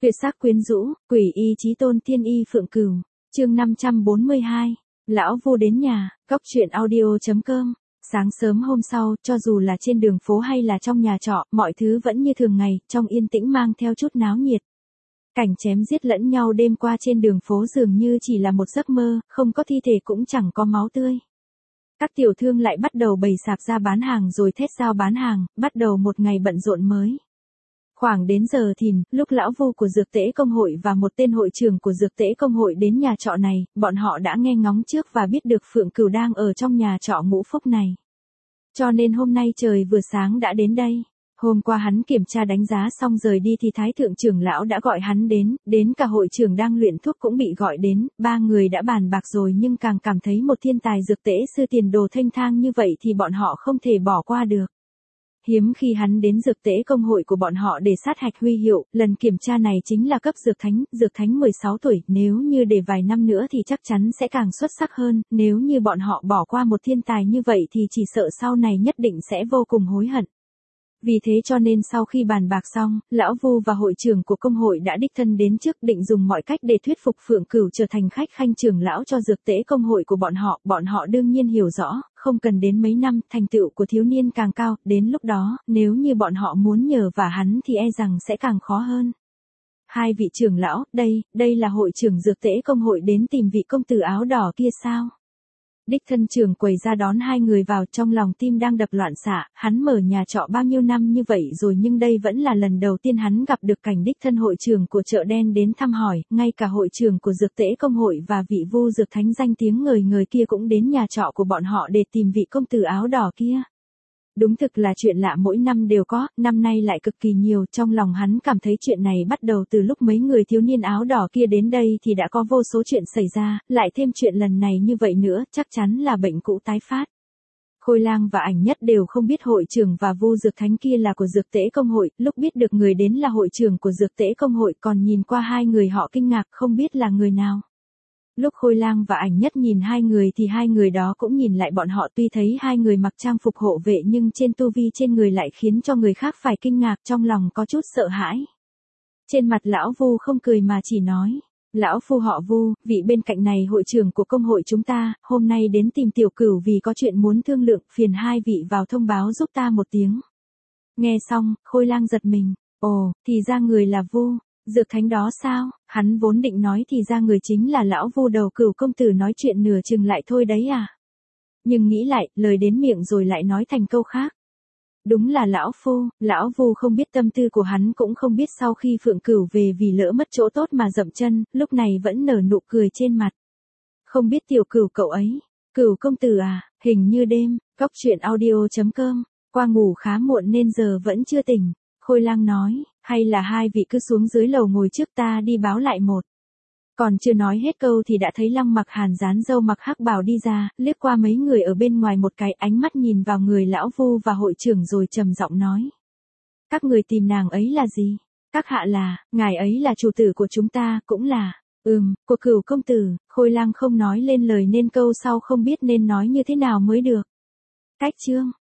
Tuyệt sắc quyến rũ, quỷ y chí tôn tiên y phượng cửu. Chương 542. Lão Vu đến nhà. Cóc truyện audio.com. Sáng sớm hôm sau, cho dù là trên đường phố hay là trong nhà trọ, mọi thứ vẫn như thường ngày, trong yên tĩnh mang theo chút náo nhiệt. Cảnh chém giết lẫn nhau đêm qua trên đường phố dường như chỉ là một giấc mơ, không có thi thể cũng chẳng có máu tươi. Các tiểu thương lại bắt đầu bày sạp ra bán hàng rồi thét giao bán hàng, bắt đầu một ngày bận rộn mới. Khoảng đến giờ thìn, lúc lão Vu của Dược Tễ Công hội và một tên hội trưởng của Dược Tễ Công hội đến nhà trọ này, bọn họ đã nghe ngóng trước và biết được Phượng Cửu đang ở trong nhà trọ Ngũ Phúc này. Cho nên hôm nay trời vừa sáng đã đến đây. Hôm qua hắn kiểm tra đánh giá xong rời đi thì Thái Thượng trưởng lão đã gọi hắn đến cả hội trưởng đang luyện thuốc cũng bị gọi đến, ba người đã bàn bạc rồi nhưng càng cảm thấy một thiên tài dược tễ sư tiền đồ thênh thang như vậy thì bọn họ không thể bỏ qua được. Hiếm khi hắn đến dược tễ công hội của bọn họ để sát hạch huy hiệu, lần kiểm tra này chính là cấp dược thánh 16 tuổi, nếu như để vài năm nữa thì chắc chắn sẽ càng xuất sắc hơn, nếu như bọn họ bỏ qua một thiên tài như vậy thì chỉ sợ sau này nhất định sẽ vô cùng hối hận. Vì thế cho nên sau khi bàn bạc xong, lão Vu và hội trưởng của công hội đã đích thân đến trước định dùng mọi cách để thuyết phục Phượng Cửu trở thành khách khanh trưởng lão cho dược tễ công hội của bọn họ đương nhiên hiểu rõ, không cần đến mấy năm, thành tựu của thiếu niên càng cao, đến lúc đó, nếu như bọn họ muốn nhờ vả hắn thì e rằng sẽ càng khó hơn. Hai vị trưởng lão, đây là hội trưởng dược tễ công hội đến tìm vị công tử áo đỏ kia sao? Đích thân trưởng quầy ra đón hai người vào, trong lòng tim đang đập loạn xạ, hắn mở nhà trọ bao nhiêu năm như vậy rồi nhưng đây vẫn là lần đầu tiên hắn gặp được cảnh đích thân hội trưởng của chợ đen đến thăm hỏi, ngay cả hội trưởng của dược tễ công hội và vị Vu dược thánh danh tiếng người kia cũng đến nhà trọ của bọn họ để tìm vị công tử áo đỏ kia. Đúng thực là chuyện lạ mỗi năm đều có, năm nay lại cực kỳ nhiều, trong lòng hắn cảm thấy chuyện này bắt đầu từ lúc mấy người thiếu niên áo đỏ kia đến đây thì đã có vô số chuyện xảy ra, lại thêm chuyện lần này như vậy nữa, chắc chắn là bệnh cũ tái phát. Khôi Lang và Ảnh Nhất đều không biết hội trưởng và Vu dược thánh kia là của dược tễ công hội, lúc biết được người đến là hội trưởng của dược tễ công hội còn nhìn qua hai người họ kinh ngạc không biết là người nào. Lúc Khôi Lang và Ảnh Nhất nhìn hai người thì hai người đó cũng nhìn lại bọn họ, tuy thấy hai người mặc trang phục hộ vệ nhưng trên tu vi trên người lại khiến cho người khác phải kinh ngạc, trong lòng có chút sợ hãi. Trên mặt lão Vu không cười mà chỉ nói, lão Phu họ Vu, vị bên cạnh này hội trưởng của công hội chúng ta, hôm nay đến tìm tiểu Cửu vì có chuyện muốn thương lượng, phiền hai vị vào thông báo giúp ta một tiếng. Nghe xong, Khôi Lang giật mình, ồ, thì ra người là Vu dược thánh đó sao? Hắn vốn định nói thì ra người chính là lão Vu đầu Cửu công tử nói chuyện nửa chừng lại thôi đấy à. Nhưng nghĩ lại, lời đến miệng rồi lại nói thành câu khác. Đúng là lão Vu không biết tâm tư của hắn cũng không biết sau khi Phượng Cửu về vì lỡ mất chỗ tốt mà dậm chân, lúc này vẫn nở nụ cười trên mặt. Không biết tiểu Cửu cậu ấy, Cửu công tử à, hình như đêm, cóc truyện audio.com, qua ngủ khá muộn nên giờ vẫn chưa tỉnh. Khôi Lang nói, hay là hai vị cứ xuống dưới lầu ngồi trước ta đi báo lại một. Còn chưa nói hết câu thì đã thấy Long Mặc Hàn dán râu mặc hắc bào đi ra, liếc qua mấy người ở bên ngoài một cái, ánh mắt nhìn vào người lão Vu và hội trưởng rồi trầm giọng nói. Các người tìm nàng ấy là gì? Các hạ là, ngài ấy là chủ tử của chúng ta, cũng là, của Cửu công tử. Khôi Lang không nói lên lời nên câu sau không biết nên nói như thế nào mới được. Cách chương.